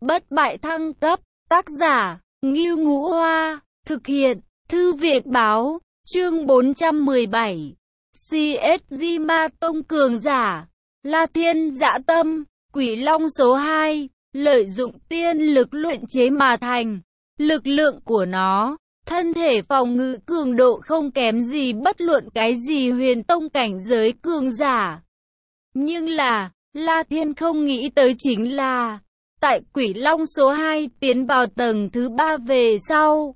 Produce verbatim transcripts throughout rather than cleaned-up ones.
Bất bại thăng cấp, tác giả, Ngưu Ngũ Hoa, thực hiện, Thư viện báo, chương bốn trăm mười bảy. xê ét giê Ma Tông cường giả, La Thiên Dã Tâm, Quỷ Long số hai, lợi dụng tiên lực luyện chế mà thành. Lực lượng của nó, thân thể phòng ngự cường độ không kém gì bất luận cái gì huyền tông cảnh giới cường giả. Nhưng là, La Thiên không nghĩ tới chính là, tại Quỷ Long số hai tiến vào tầng thứ ba về sau.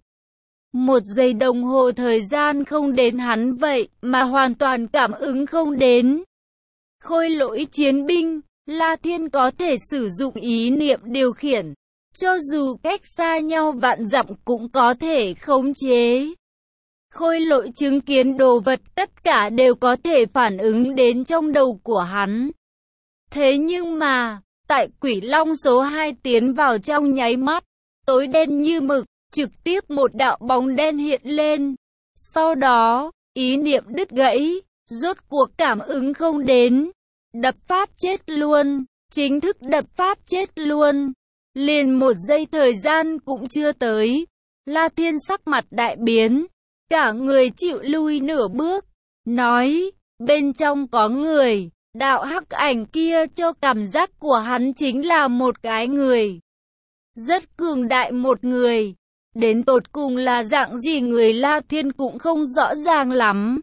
Một giây đồng hồ thời gian không đến hắn vậy mà hoàn toàn cảm ứng không đến. Khôi lỗi chiến binh, La Thiên có thể sử dụng ý niệm điều khiển. Cho dù cách xa nhau vạn dặm cũng có thể khống chế. Khôi lỗi chứng kiến đồ vật tất cả đều có thể phản ứng đến trong đầu của hắn. Thế nhưng mà, tại Quỷ Long số hai tiến vào trong nháy mắt, tối đen như mực, trực tiếp một đạo bóng đen hiện lên. Sau đó, ý niệm đứt gãy, rốt cuộc cảm ứng không đến. Đập phát chết luôn, chính thức đập phát chết luôn. Liền một giây thời gian cũng chưa tới, La Thiên sắc mặt đại biến, cả người chịu lui nửa bước, nói, bên trong có người. Đạo hắc ảnh kia cho cảm giác của hắn chính là một cái người. Rất cường đại một người. Đến tột cùng là dạng gì người La Thiên cũng không rõ ràng lắm.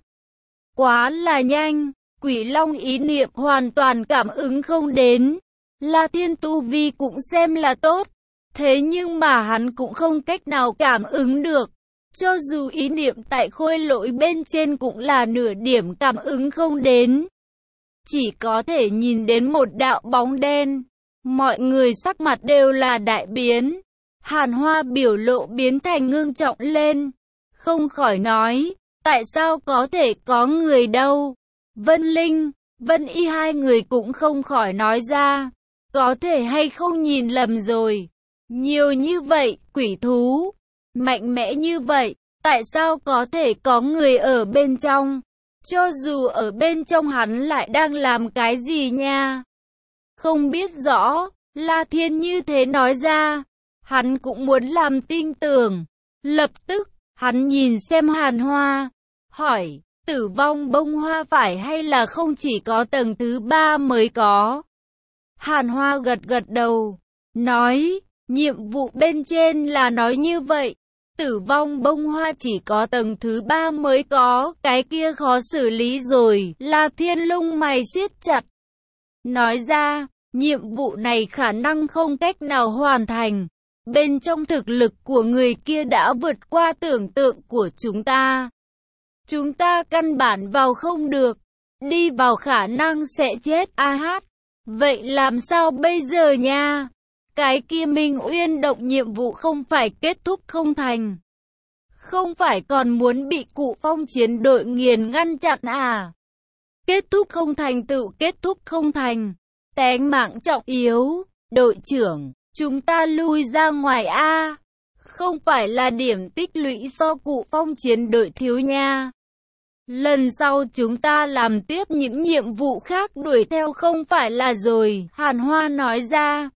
Quá là nhanh, Quỷ Long ý niệm hoàn toàn cảm ứng không đến. La Thiên tu vi cũng xem là tốt. Thế nhưng mà hắn cũng không cách nào cảm ứng được. Cho dù ý niệm tại khôi lỗi bên trên cũng là nửa điểm cảm ứng không đến. Chỉ có thể nhìn đến một đạo bóng đen. Mọi người sắc mặt đều là đại biến. Hàn Hoa biểu lộ biến thành ngưng trọng lên. Không khỏi nói, tại sao có thể có người đâu? Vân Linh, Vân Y hai người cũng không khỏi nói ra. Có thể hay không nhìn lầm rồi. Nhiều như vậy, quỷ thú. Mạnh mẽ như vậy, tại sao có thể có người ở bên trong? Cho dù ở bên trong hắn lại đang làm cái gì nha? Không biết rõ, La Thiên như thế nói ra. Hắn cũng muốn làm tin tưởng. Lập tức, hắn nhìn xem Hàn Hoa. Hỏi, tử vong bông hoa phải hay là không chỉ có tầng thứ ba mới có? Hàn Hoa gật gật đầu. Nói, nhiệm vụ bên trên là nói như vậy. Tử vong bông hoa chỉ có tầng thứ ba mới có, cái kia khó xử lý rồi. La Thiên lông mày siết chặt. Nói ra, nhiệm vụ này khả năng không cách nào hoàn thành. Bên trong thực lực của người kia đã vượt qua tưởng tượng của chúng ta. Chúng ta căn bản vào không được. Đi vào khả năng sẽ chết. A hát. Vậy làm sao bây giờ nha? Cái kia Minh Uyên động nhiệm vụ không phải kết thúc không thành. Không phải còn muốn bị Cụ Phong chiến đội nghiền ngăn chặn à? Kết thúc không thành tự kết thúc không thành. Tánh mạng trọng yếu. Đội trưởng, chúng ta lui ra ngoài a. Không phải là điểm tích lũy do Cụ Phong chiến đội thiếu nha. Lần sau chúng ta làm tiếp những nhiệm vụ khác đuổi theo không phải là rồi. Hàn Hoa nói ra.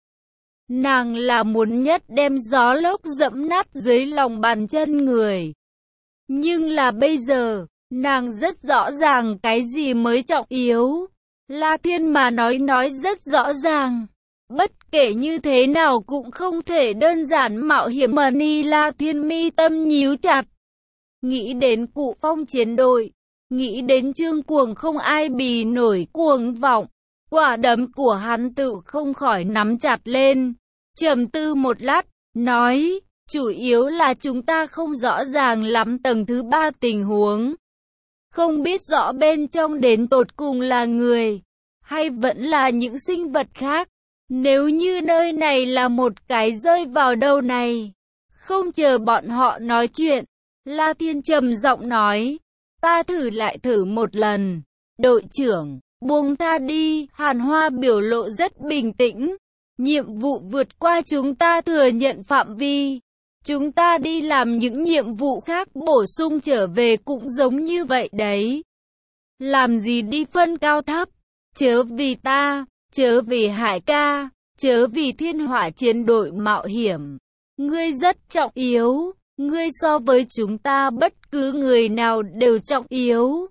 Nàng là muốn nhất đem gió lốc dẫm nát dưới lòng bàn chân người. Nhưng là bây giờ, nàng rất rõ ràng cái gì mới trọng yếu. La Thiên mà nói nói rất rõ ràng. Bất kể như thế nào cũng không thể đơn giản mạo hiểm mà ni. La Thiên mi tâm nhíu chặt. Nghĩ đến Cụ Phong chiến đội. Nghĩ đến Trương Cuồng không ai bì nổi cuồng vọng. Quả đấm của hắn tự không khỏi nắm chặt lên. Trầm tư một lát, nói, chủ yếu là chúng ta không rõ ràng lắm tầng thứ ba tình huống. Không biết rõ bên trong đến tột cùng là người, hay vẫn là những sinh vật khác. Nếu như nơi này là một cái rơi vào đâu này, không chờ bọn họ nói chuyện, La Thiên trầm giọng nói, ta thử lại thử một lần. Đội trưởng, buông tha đi. Hàn Hoa biểu lộ rất bình tĩnh. Nhiệm vụ vượt qua chúng ta thừa nhận phạm vi. Chúng ta đi làm những nhiệm vụ khác bổ sung trở về cũng giống như vậy đấy. Làm gì đi phân cao thấp. Chớ vì ta, chớ vì Hải ca, chớ vì thiên hỏa chiến đội mạo hiểm. Ngươi rất trọng yếu, ngươi so với chúng ta bất cứ người nào đều trọng yếu.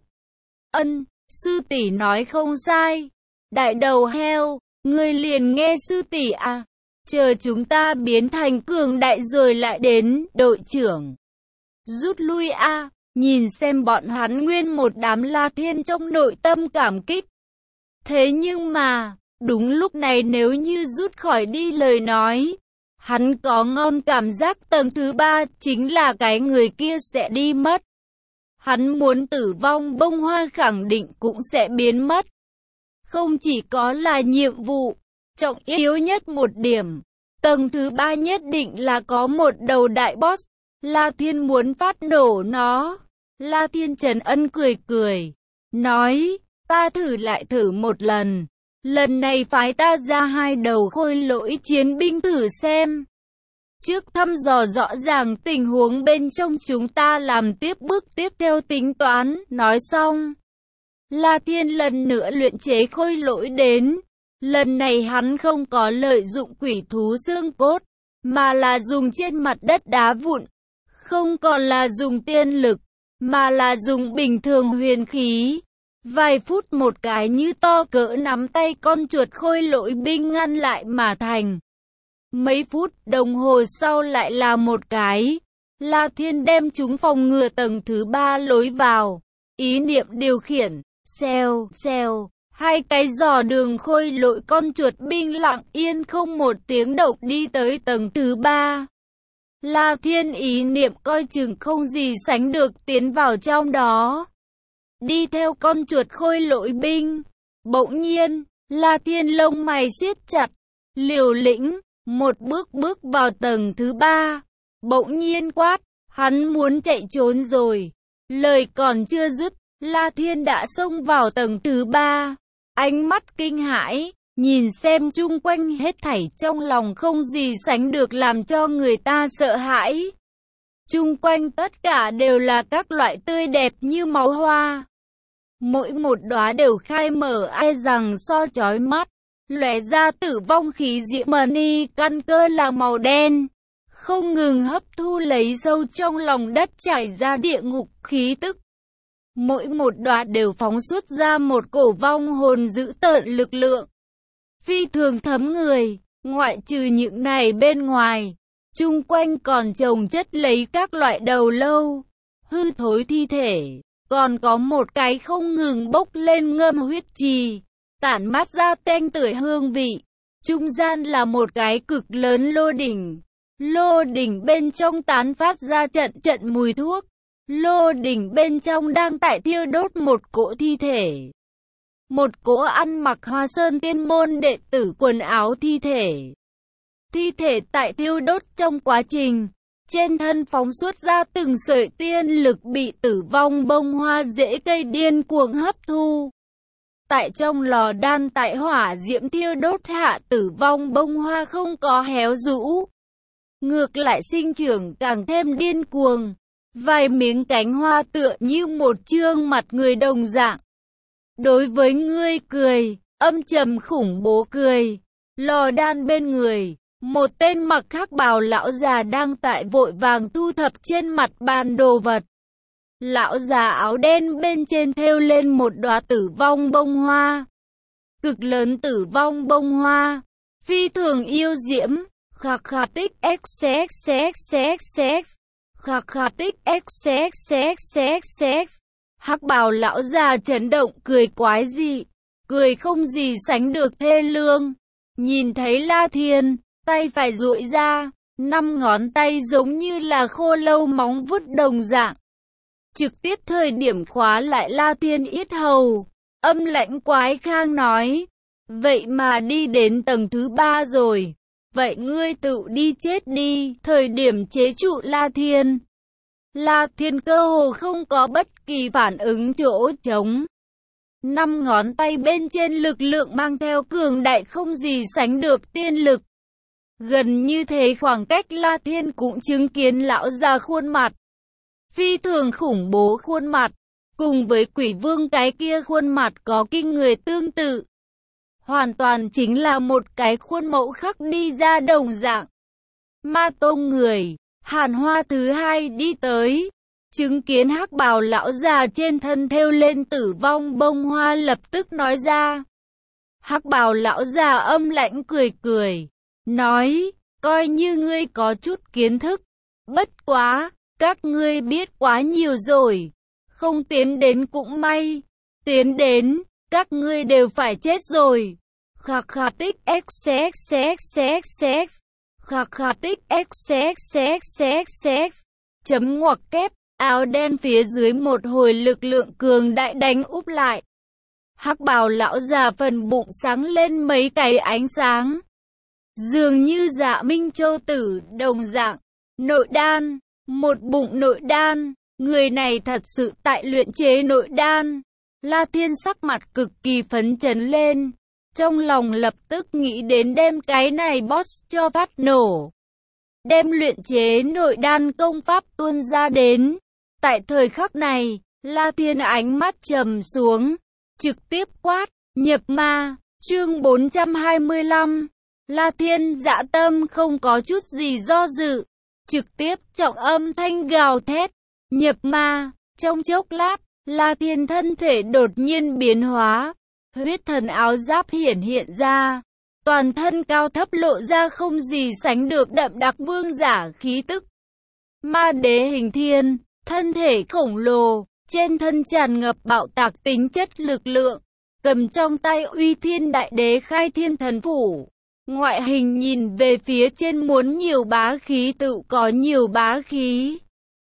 Ân, sư tỷ nói không sai. Đại đầu heo, ngươi liền nghe sư tỷ à. Chờ chúng ta biến thành cường đại rồi lại đến, đội trưởng. Rút lui a à. Nhìn xem bọn hắn nguyên một đám La Thiên trong nội tâm cảm kích. Thế nhưng mà, đúng lúc này nếu như rút khỏi đi lời nói, hắn có ngon cảm giác tầng thứ ba chính là cái người kia sẽ đi mất. Hắn muốn tử vong bông hoa khẳng định cũng sẽ biến mất. Không chỉ có là nhiệm vụ, trọng yếu nhất một điểm, tầng thứ ba nhất định là có một đầu đại boss, La Thiên muốn phát nổ nó. La Thiên Trần Ân cười cười, nói, ta thử lại thử một lần. Lần này phái ta ra hai đầu khôi lỗi chiến binh thử xem. Trước thăm dò rõ ràng tình huống bên trong chúng ta làm tiếp bước tiếp theo tính toán, nói xong. La Thiên lần nữa luyện chế khôi lỗi đến. Lần này hắn không có lợi dụng quỷ thú xương cốt, mà là dùng trên mặt đất đá vụn. Không còn là dùng tiên lực, mà là dùng bình thường huyền khí. Vài phút một cái như to cỡ nắm tay con chuột khôi lỗi binh ngăn lại mà thành. Mấy phút đồng hồ sau lại là một cái. La Thiên đem chúng phòng ngừa tầng thứ ba lối vào. Ý niệm điều khiển, xèo, xèo. Hai cái giò đường khôi lỗi con chuột binh lặng yên không một tiếng động đi tới tầng thứ ba. La Thiên ý niệm coi chừng không gì sánh được tiến vào trong đó. Đi theo con chuột khôi lỗi binh. Bỗng nhiên, La Thiên lông mày siết chặt, liều lĩnh, một bước bước vào tầng thứ ba. Bỗng nhiên quát, hắn muốn chạy trốn rồi. Lời còn chưa dứt, La Thiên đã xông vào tầng thứ ba. Ánh mắt kinh hãi, nhìn xem chung quanh hết thảy trong lòng không gì sánh được làm cho người ta sợ hãi. Chung quanh tất cả đều là các loại tươi đẹp như máu hoa. Mỗi một đóa đều khai mở ai rằng so chói mắt, lóe ra tử vong khí diễm mani căn cơ là màu đen, không ngừng hấp thu lấy sâu trong lòng đất trải ra địa ngục khí tức. Mỗi một đóa đều phóng xuất ra một cổ vong hồn dữ tợn lực lượng, phi thường thấm người. Ngoại trừ những này bên ngoài, chung quanh còn chồng chất lấy các loại đầu lâu, hư thối thi thể. Còn có một cái không ngừng bốc lên ngâm huyết trì, tản mát ra tanh tưởi hương vị. Trung gian là một cái cực lớn lô đỉnh. Lô đỉnh bên trong tán phát ra trận trận mùi thuốc. Lô đỉnh bên trong đang tại thiêu đốt một cỗ thi thể. Một cỗ ăn mặc Hoa Sơn Tiên môn đệ tử quần áo thi thể. Thi thể tại thiêu đốt trong quá trình, trên thân phóng xuất ra từng sợi tiên lực bị tử vong bông hoa rễ cây điên cuồng hấp thu. Tại trong lò đan tại hỏa diễm thiêu đốt hạ tử vong bông hoa không có héo rũ. Ngược lại sinh trưởng càng thêm điên cuồng. Vài miếng cánh hoa tựa như một trương mặt người đồng dạng. Đối với ngươi cười, âm trầm khủng bố cười. Lò đan bên người, một tên mặc hắc bào lão già đang tại vội vàng thu thập trên mặt bàn đồ vật. Lão già áo đen bên trên thêu lên một đóa tử vong bông hoa. Cực lớn tử vong bông hoa, phi thường yêu diễm, khạc khạc tích xxxxx, khạc khạc tích xxxxx. Hắc bào lão già chấn động cười quái dị, cười không gì sánh được thê lương. Nhìn thấy La Thiên, tay phải duỗi ra, năm ngón tay giống như là khô lâu móng vuốt đồng dạng. Trực tiếp thời điểm khóa lại La Thiên yết hầu, âm lãnh quái khang nói, vậy mà đi đến tầng thứ ba rồi, vậy ngươi tự đi chết đi. Thời điểm chế trụ La Thiên, La Thiên cơ hồ không có bất kỳ phản ứng chỗ trống. Năm ngón tay bên trên lực lượng mang theo cường đại không gì sánh được tiên lực. Gần như thế khoảng cách La Thiên cũng chứng kiến lão già khuôn mặt. Phi thường khủng bố khuôn mặt, cùng với quỷ vương cái kia khuôn mặt có kinh người tương tự. hoàn toàn chính là một cái khuôn mẫu khắc đi ra đồng dạng. Ma tông người, Hàn Hoa thứ hai đi tới, chứng kiến hắc bào lão già trên thân thêu lên tử vong bông hoa, lập tức nói ra. Hắc bào lão già âm lãnh cười cười, nói, coi như ngươi có chút kiến thức, bất quá, các ngươi biết quá nhiều rồi, không tiến đến cũng may, tiến đến, các ngươi đều phải chết rồi. Khạc khạc tích x x x x x khạc khạc tích x x x x chấm ngoặc kép, áo đen phía dưới một hồi lực lượng cường đại đánh úp lại. Hắc bào lão già phần bụng sáng lên mấy cái ánh sáng, dường như Dạ Minh Châu tử đồng dạng. Nội đan, một bụng nội đan, người này thật sự tại luyện chế nội đan. La Thiên sắc mặt cực kỳ phấn chấn lên, trong lòng lập tức nghĩ đến đem cái này boss cho phát nổ, đem luyện chế nội đan công pháp tuôn ra đến. Tại thời khắc này, La Thiên ánh mắt trầm xuống, trực tiếp quát, nhập ma. Chương bốn trăm hai mươi lăm. La Thiên dã tâm không có chút gì do dự, trực tiếp trọng âm thanh gào thét, nhập ma. Trong chốc lát, La Thiên thân thể đột nhiên biến hóa, huyết thần áo giáp hiển hiện ra, toàn thân cao thấp lộ ra không gì sánh được đậm đặc vương giả khí tức. Ma đế hình thiên, thân thể khổng lồ, trên thân tràn ngập bạo tạc tính chất lực lượng, cầm trong tay Uy Thiên Đại Đế Khai Thiên Thần Phủ. Ngoại hình nhìn về phía trên muốn nhiều bá khí tự có nhiều bá khí.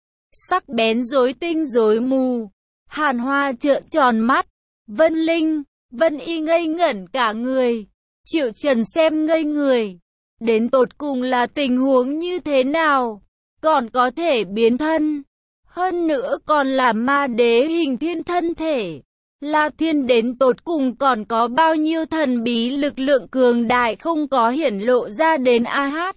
Sắc bén rối tinh rối mù. Hàn Hoa trợn tròn mắt, Vân Linh, Vân Y ngây ngẩn cả người, Triệu Trần xem ngây người. Đến tột cùng là tình huống như thế nào? Còn có thể biến thân, hơn nữa còn là ma đế hình thiên thân thể. La Thiên đến tột cùng còn có bao nhiêu thần bí lực lượng cường đại không có hiển lộ ra đến a hát.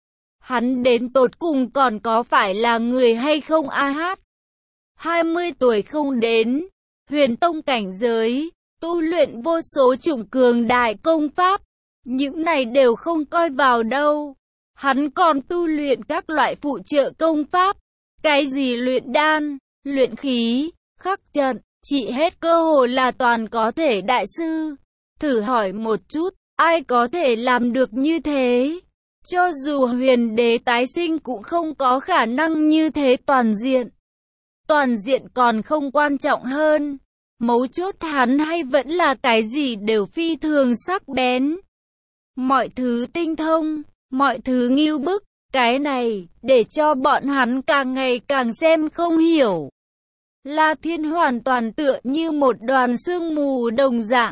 Hắn đến tột cùng còn có phải là người hay không a hát. hai mươi tuổi không đến, huyền tông cảnh giới, tu luyện vô số chủng cường đại công pháp, những này đều không coi vào đâu. Hắn còn tu luyện các loại phụ trợ công pháp, cái gì luyện đan, luyện khí, khắc trận, chỉ hết cơ hồ là toàn có thể đại sư. Thử hỏi một chút, ai có thể làm được như thế? Cho dù huyền đế tái sinh cũng không có khả năng như thế toàn diện. Toàn diện còn không quan trọng hơn. Mấu chốt hắn hay vẫn là cái gì đều phi thường sắc bén. Mọi thứ tinh thông, mọi thứ ngưu bức, cái này, để cho bọn hắn càng ngày càng xem không hiểu. La Thiên hoàn toàn tựa như một đoàn sương mù đồng dạng.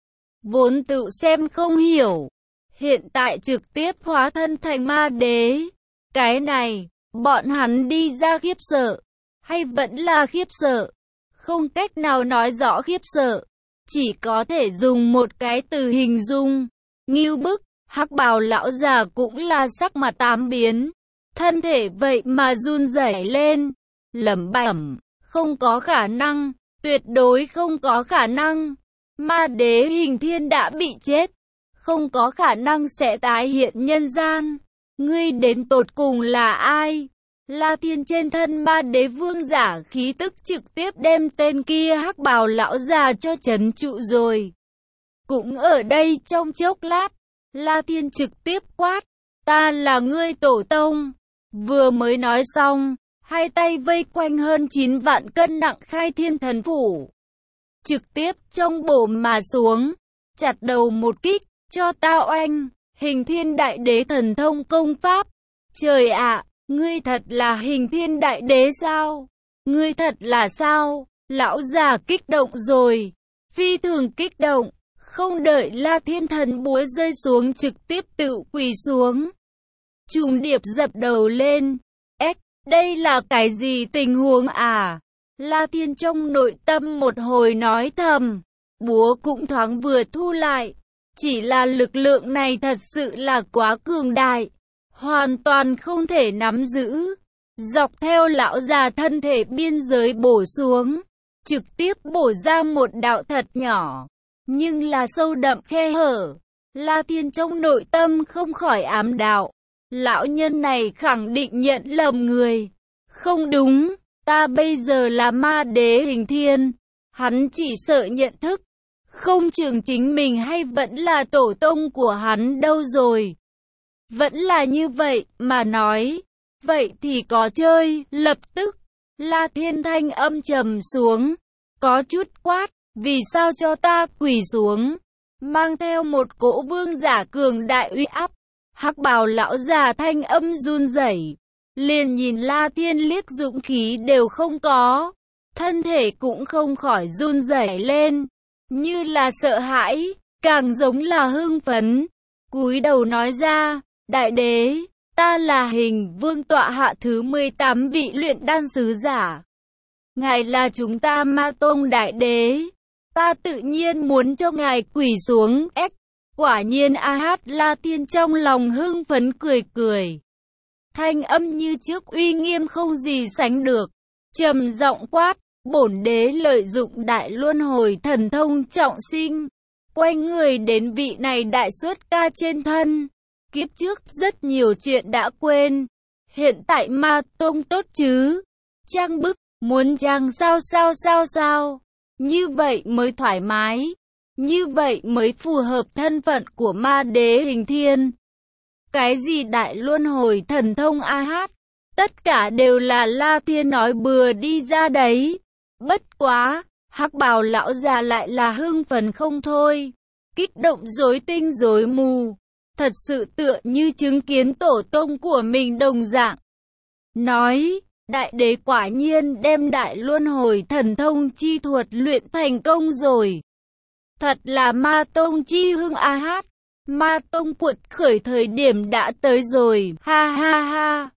Vốn tự xem không hiểu, hiện tại trực tiếp hóa thân thành ma đế. Cái này, bọn hắn đi ra khiếp sợ, hay vẫn là khiếp sợ? Không cách nào nói rõ khiếp sợ, chỉ có thể dùng một cái từ hình dung. Ngưu bức. Hắc bào lão già cũng là sắc mặt tám biến, thân thể vậy mà run rẩy lên, lẩm bẩm, không có khả năng, tuyệt đối không có khả năng. Ma đế hình thiên đã bị chết, không có khả năng sẽ tái hiện nhân gian. Ngươi đến tột cùng là ai? La Thiên trên thân ma đế vương giả khí tức trực tiếp đem tên kia hắc bào lão già cho trấn trụ rồi. Cũng ở đây trong chốc lát, La Thiên trực tiếp quát, ta là ngươi tổ tông. Vừa mới nói xong, hai tay vây quanh hơn chín vạn cân nặng Khai Thiên Thần Phủ, trực tiếp trong bổ mà xuống, chặt đầu một kích, cho ta oanh, Hình Thiên Đại Đế thần thông công pháp. Trời ạ, ngươi thật là Hình Thiên Đại Đế sao? Ngươi thật là sao? Lão già kích động rồi, phi thường kích động. Không đợi La Thiên thần búa rơi xuống trực tiếp tự quỳ xuống. Trùng điệp dập đầu lên. Ếch, đây là cái gì tình huống à? La Thiên trong nội tâm một hồi nói thầm. Búa cũng thoáng vừa thu lại. Chỉ là lực lượng này thật sự là quá cường đại, hoàn toàn không thể nắm giữ. Dọc theo lão già thân thể biên giới bổ xuống, trực tiếp bổ ra một đạo thật nhỏ. nhưng là sâu đậm khe hở. La Thiên trong nội tâm không khỏi ám đạo. Lão nhân này khẳng định nhận lầm người. Không đúng, ta bây giờ là ma đế hình thiên. Hắn chỉ sợ nhận thức. Không chừng chính mình hay vẫn là tổ tông của hắn đâu rồi. Vẫn là như vậy mà nói. Vậy thì có chơi, lập tức. La Thiên thanh âm trầm xuống. Có chút quát, vì sao cho ta quỳ xuống. Mang theo một cỗ vương giả cường đại uy áp. Hắc bào lão già thanh âm run rẩy, liền nhìn La Thiên liếc dũng khí đều không có. Thân thể cũng không khỏi run rẩy lên. Như là sợ hãi, càng giống là hưng phấn. Cúi đầu nói ra, đại đế, ta là Hình Vương tọa hạ thứ mười tám vị luyện đan sứ giả. Ngài là chúng ta Ma Tông đại đế. Ta tự nhiên muốn cho ngài quỳ xuống. Ếch, quả nhiên a hát. La Thiên trong lòng hưng phấn cười cười. Thanh âm như trước uy nghiêm không gì sánh được. Trầm giọng quát, bổn đế lợi dụng đại luân hồi thần thông trọng sinh. Quay người đến vị này đại xuất ca trên thân. Kiếp trước rất nhiều chuyện đã quên. Hiện tại Ma Tông tốt chứ. Trang bức, muốn trang sao sao sao sao. Như vậy mới thoải mái. Như vậy mới phù hợp thân phận của ma đế hình thiên. Cái gì đại luân hồi thần thông a hát. Tất cả đều là La Thiên nói bừa đi ra đấy. Bất quá, hắc bào lão già lại là hưng phấn không thôi. Kích động rối tinh rối mù. Thật sự tựa như chứng kiến tổ tông của mình đồng dạng. Nói, đại đế quả nhiên đem đại luân hồi thần thông chi thuật luyện thành công rồi. Thật là Ma Tông chi hưng a hát. Ma Tông cuột khởi thời điểm đã tới rồi, ha ha ha.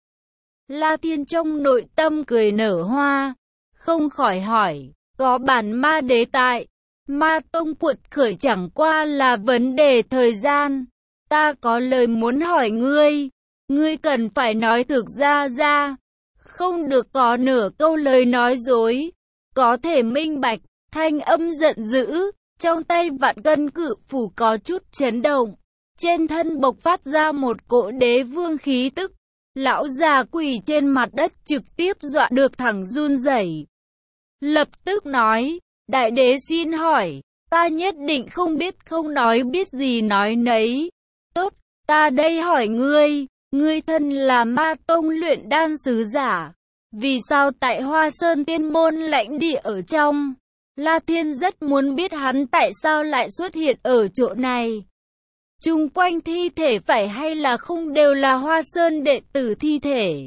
La Thiên trong nội tâm cười nở hoa, không khỏi hỏi, có bản ma đế tại. Ma Tông cuột khởi chẳng qua là vấn đề thời gian. Ta có lời muốn hỏi ngươi, ngươi cần phải nói thực ra ra. Không được có nửa câu lời nói dối, có thể minh bạch. Thanh âm giận dữ, trong tay vạn cân cự phủ có chút chấn động. Trên thân bộc phát ra một cỗ đế vương khí tức. Lão già quỳ trên mặt đất trực tiếp dọa được thẳng run rẩy. Lập tức nói, đại đế xin hỏi, ta nhất định không biết không nói biết gì nói nấy. Tốt, ta đây hỏi ngươi, ngươi thân là Ma Tông luyện đan sứ giả. Vì sao tại Hoa Sơn Tiên Môn lãnh địa ở trong? La Thiên rất muốn biết hắn tại sao lại xuất hiện ở chỗ này. Chung quanh thi thể phải hay là không đều là Hoa Sơn đệ tử thi thể.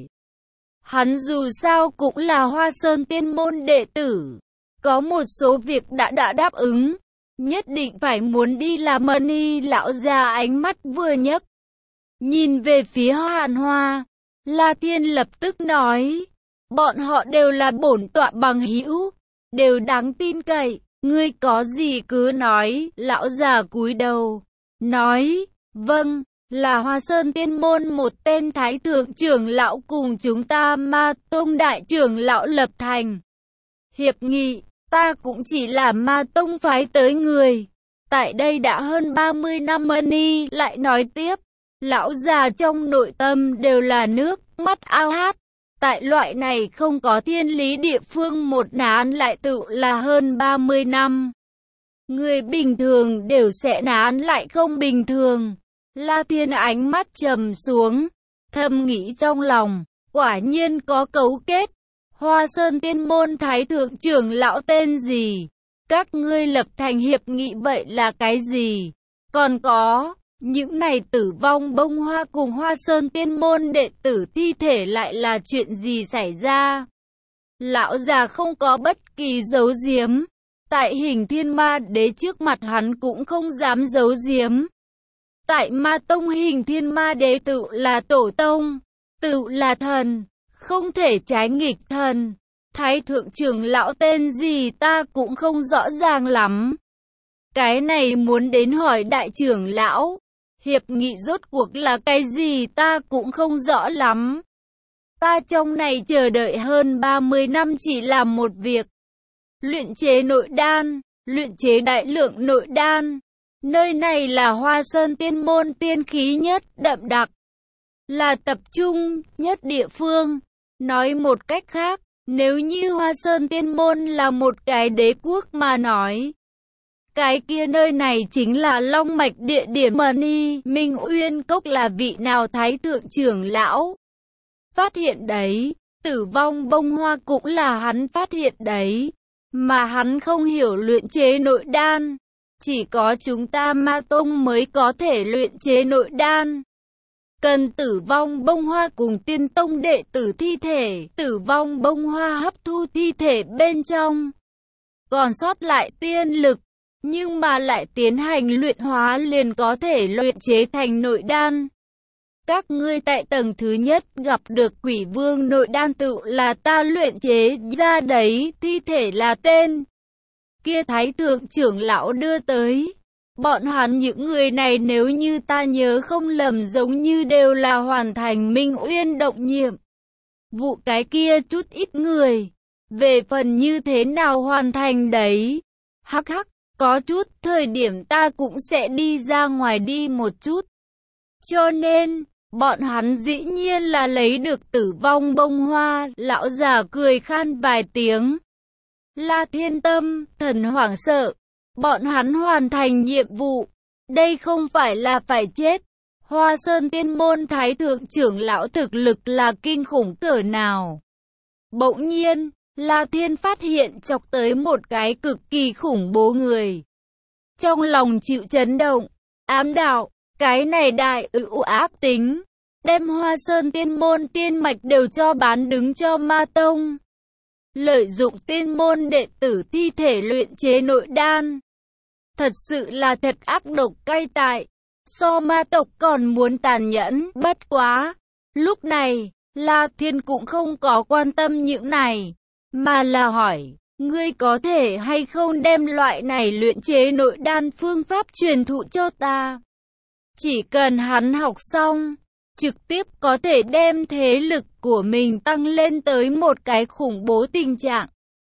Hắn dù sao cũng là Hoa Sơn Tiên Môn đệ tử. Có một số việc đã đã đáp ứng. Nhất định phải muốn đi làm money. Lão già ánh mắt vừa nhấc, nhìn về phía Hàn Hoa. La Thiên lập tức nói, bọn họ đều là bổn tọa bằng hữu, đều đáng tin cậy. Ngươi có gì cứ nói. Lão già cúi đầu, nói, vâng, là Hoa Sơn Tiên Môn một tên thái thượng trưởng lão cùng chúng ta Ma Tông đại trưởng lão lập thành hiệp nghị. Ta cũng chỉ là Ma Tông phái tới người. Tại đây đã hơn ba mươi năm. Money lại nói tiếp. Lão già trong nội tâm đều là nước mắt ao hát. Tại loại này không có thiên lý địa phương một nán lại tự là hơn ba mươi năm. Người bình thường đều sẽ nán lại không bình thường. La Thiên ánh mắt trầm xuống, thầm nghĩ trong lòng, quả nhiên có cấu kết. Hoa Sơn Tiên Môn thái thượng trưởng lão tên gì? Các ngươi lập thành hiệp nghị vậy là cái gì? Còn có, những này tử vong bông hoa cùng Hoa Sơn Tiên Môn đệ tử thi thể lại là chuyện gì xảy ra? Lão già không có bất kỳ giấu giếm. Tại Hình Thiên Ma Đế trước mặt hắn cũng không dám giấu giếm. Tại Ma Tông Hình Thiên Ma Đế tự là tổ tông, tự là thần, không thể trái nghịch thần. Thái thượng trưởng lão tên gì ta cũng không rõ ràng lắm. Cái này muốn đến hỏi đại trưởng lão. Hiệp nghị rốt cuộc là cái gì ta cũng không rõ lắm. Ta trong này chờ đợi hơn ba mươi năm chỉ làm một việc. Luyện chế nội đan. luyện chế đại lượng nội đan. Nơi này là Hoa Sơn Tiên Môn tiên khí nhất đậm đặc, là tập trung nhất địa phương. Nói một cách khác, nếu như Hoa Sơn Tiên Môn là một cái đế quốc mà nói, cái kia nơi này chính là long mạch địa điểm. Mani Minh Uyên Cốc là vị nào thái thượng trưởng lão phát hiện đấy, Tử Vong Bông Hoa cũng là hắn phát hiện đấy, mà hắn không hiểu luyện chế nội đan. Chỉ có chúng ta Ma Tông mới có thể luyện chế nội đan. Cần Tử Vong Bông Hoa cùng Tiên Tông đệ tử thi thể, Tử Vong Bông Hoa hấp thu thi thể bên trong, còn sót lại tiên lực, nhưng mà lại tiến hành luyện hóa liền có thể luyện chế thành nội đan. Các ngươi tại tầng thứ nhất gặp được Quỷ Vương nội đan tự là ta luyện chế ra đấy, thi thể là tên kia thái thượng trưởng lão đưa tới. Bọn hắn những người này nếu như ta nhớ không lầm giống như đều là hoàn thành Minh Uyên động nhiệm vụ cái kia chút ít người. Về phần như thế nào hoàn thành đấy, hắc hắc, có chút thời điểm ta cũng sẽ đi ra ngoài đi một chút. Cho nên, bọn hắn dĩ nhiên là lấy được Tử Vong Bông Hoa. Lão già cười khan vài tiếng. La Thiên Tâm, thần hoảng sợ. Bọn hắn hoàn thành nhiệm vụ. Đây không phải là phải chết. Hoa Sơn Tiên Môn thái thượng trưởng lão thực lực là kinh khủng cỡ nào. Bỗng nhiên, La Thiên phát hiện chọc tới một cái cực kỳ khủng bố người. Trong lòng chịu chấn động, ám đạo, cái này đại ưu ác tính. Đem Hoa Sơn Tiên Môn tiên mạch đều cho bán đứng cho Ma Tông. Lợi dụng tiên môn đệ tử thi thể luyện chế nội đan. Thật sự là thật ác độc cay tại. So ma tộc còn muốn tàn nhẫn. Bất quá. Lúc này, La Thiên cũng không có quan tâm những này. Mà là hỏi, ngươi có thể hay không đem loại này luyện chế nội đan phương pháp truyền thụ cho ta? Chỉ cần hắn học xong, trực tiếp có thể đem thế lực của mình tăng lên tới một cái khủng bố tình trạng.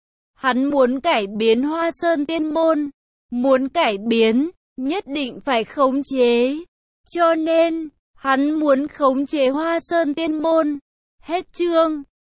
Hắn muốn cải biến Hoa Sơn Tiên Môn, muốn cải biến, nhất định phải khống chế. Cho nên, hắn muốn khống chế Hoa Sơn Tiên Môn. Hết chương.